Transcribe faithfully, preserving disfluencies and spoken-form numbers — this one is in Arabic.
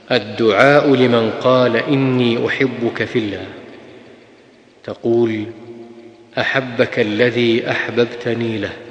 الدعاء لمن قال إني أحبك في الله. تقول: أحبك الذي أحببتني له.